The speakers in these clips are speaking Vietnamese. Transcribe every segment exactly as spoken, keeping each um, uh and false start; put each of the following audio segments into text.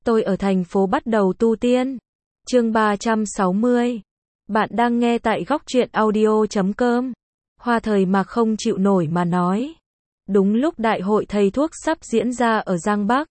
Tôi ở thành phố bắt đầu tu tiên. Chương ba trăm sáu mươi. Bạn đang nghe tại góc truyện audio chấm com. Hoa Thời Mạc không chịu nổi mà nói. Đúng lúc đại hội thầy thuốc sắp diễn ra ở Giang Bắc.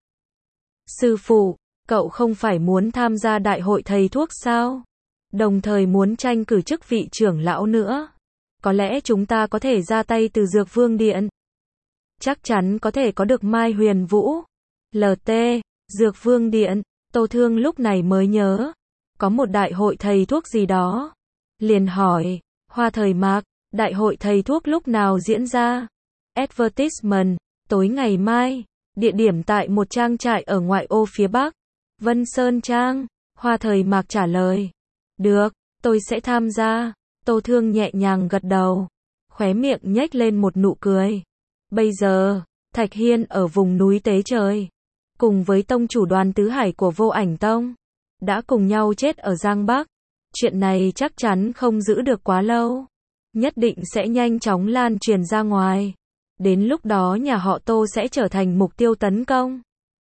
Sư phụ, cậu không phải muốn tham gia đại hội thầy thuốc sao? Đồng thời muốn tranh cử chức vị trưởng lão nữa. Có lẽ chúng ta có thể ra tay từ Dược Vương Điện. Chắc chắn có thể có được Mai Huyền Vũ. lờ tê, Dược Vương Điện, Tô Thương lúc này mới nhớ. Có một đại hội thầy thuốc gì đó. Liền hỏi, Hoa Thời Mạc, đại hội thầy thuốc lúc nào diễn ra? Advertisement, tối ngày mai, địa điểm tại một trang trại ở ngoại ô phía Bắc. Vân Sơn Trang, Hoa Thời Mạc trả lời. Được, tôi sẽ tham gia. Tô Thương nhẹ nhàng gật đầu, khóe miệng nhếch lên một nụ cười. Bây giờ, Thạch Hiên ở vùng núi Tế Trời, cùng với tông chủ Đoàn Tứ Hải của Vô Ảnh Tông, đã cùng nhau chết ở Giang Bắc. Chuyện này chắc chắn không giữ được quá lâu, nhất định sẽ nhanh chóng lan truyền ra ngoài. Đến lúc đó nhà họ Tô sẽ trở thành mục tiêu tấn công.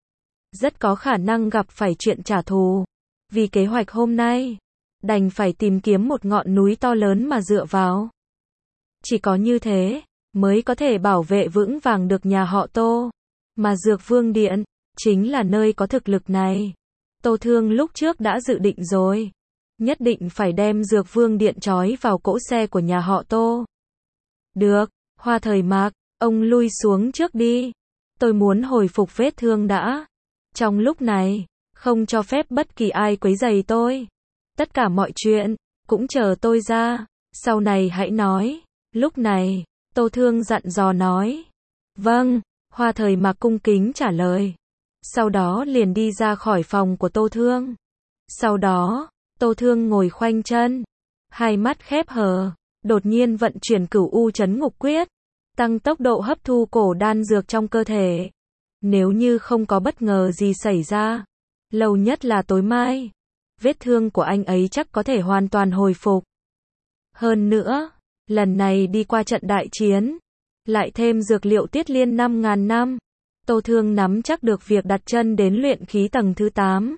Rất có khả năng gặp phải chuyện trả thù. Vì kế hoạch hôm nay, đành phải tìm kiếm một ngọn núi to lớn mà dựa vào. Chỉ có như thế, mới có thể bảo vệ vững vàng được nhà họ Tô. Mà Dược Vương Điện, chính là nơi có thực lực này. Tô Thương lúc trước đã dự định rồi. Nhất định phải đem Dược Vương Điện trói vào cỗ xe của nhà họ Tô. Được, Hoa Thời Mạc, ông lui xuống trước đi. Tôi muốn hồi phục vết thương đã. Trong lúc này, không cho phép bất kỳ ai quấy rầy tôi. Tất cả mọi chuyện, cũng chờ tôi ra, sau này hãy nói. Lúc này, Tô Thương dặn dò nói. Vâng, Hoa Thời Mạc cung kính trả lời. Sau đó liền đi ra khỏi phòng của Tô Thương. Sau đó, Tô Thương ngồi khoanh chân, hai mắt khép hờ, đột nhiên vận chuyển Cửu U Chấn Ngục Quyết, tăng tốc độ hấp thu cổ đan dược trong cơ thể. Nếu như không có bất ngờ gì xảy ra, lâu nhất là tối mai, vết thương của anh ấy chắc có thể hoàn toàn hồi phục. Hơn nữa, lần này đi qua trận đại chiến, lại thêm dược liệu tiết liên năm ngàn năm, Tô Thương nắm chắc được việc đặt chân đến luyện khí tầng thứ tám.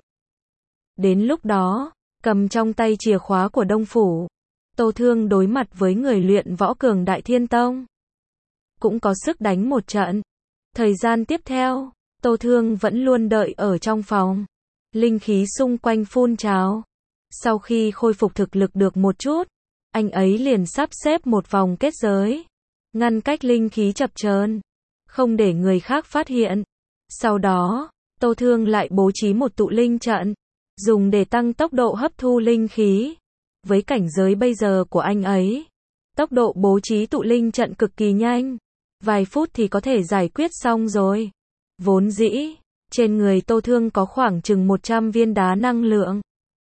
Đến lúc đó, cầm trong tay chìa khóa của Đông Phủ, Tô Thương đối mặt với người luyện võ cường đại Thiên Tông, cũng có sức đánh một trận. Thời gian tiếp theo, Tô Thương vẫn luôn đợi ở trong phòng. Linh khí xung quanh phun trào. Sau khi khôi phục thực lực được một chút, anh ấy liền sắp xếp một vòng kết giới, ngăn cách linh khí chập chờn, không để người khác phát hiện. Sau đó, Tô Thương lại bố trí một tụ linh trận, dùng để tăng tốc độ hấp thu linh khí. Với cảnh giới bây giờ của anh ấy, tốc độ bố trí tụ linh trận cực kỳ nhanh, vài phút thì có thể giải quyết xong rồi. Vốn dĩ, trên người Tô Thương có khoảng chừng một trăm viên đá năng lượng,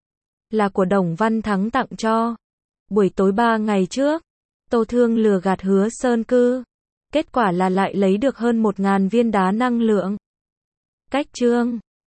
là của Đồng Văn Thắng tặng cho. Buổi tối ba ngày trước, Tô Thương lừa gạt Hứa Sơn Cư, kết quả là lại lấy được hơn một ngàn viên đá năng lượng. Cách chương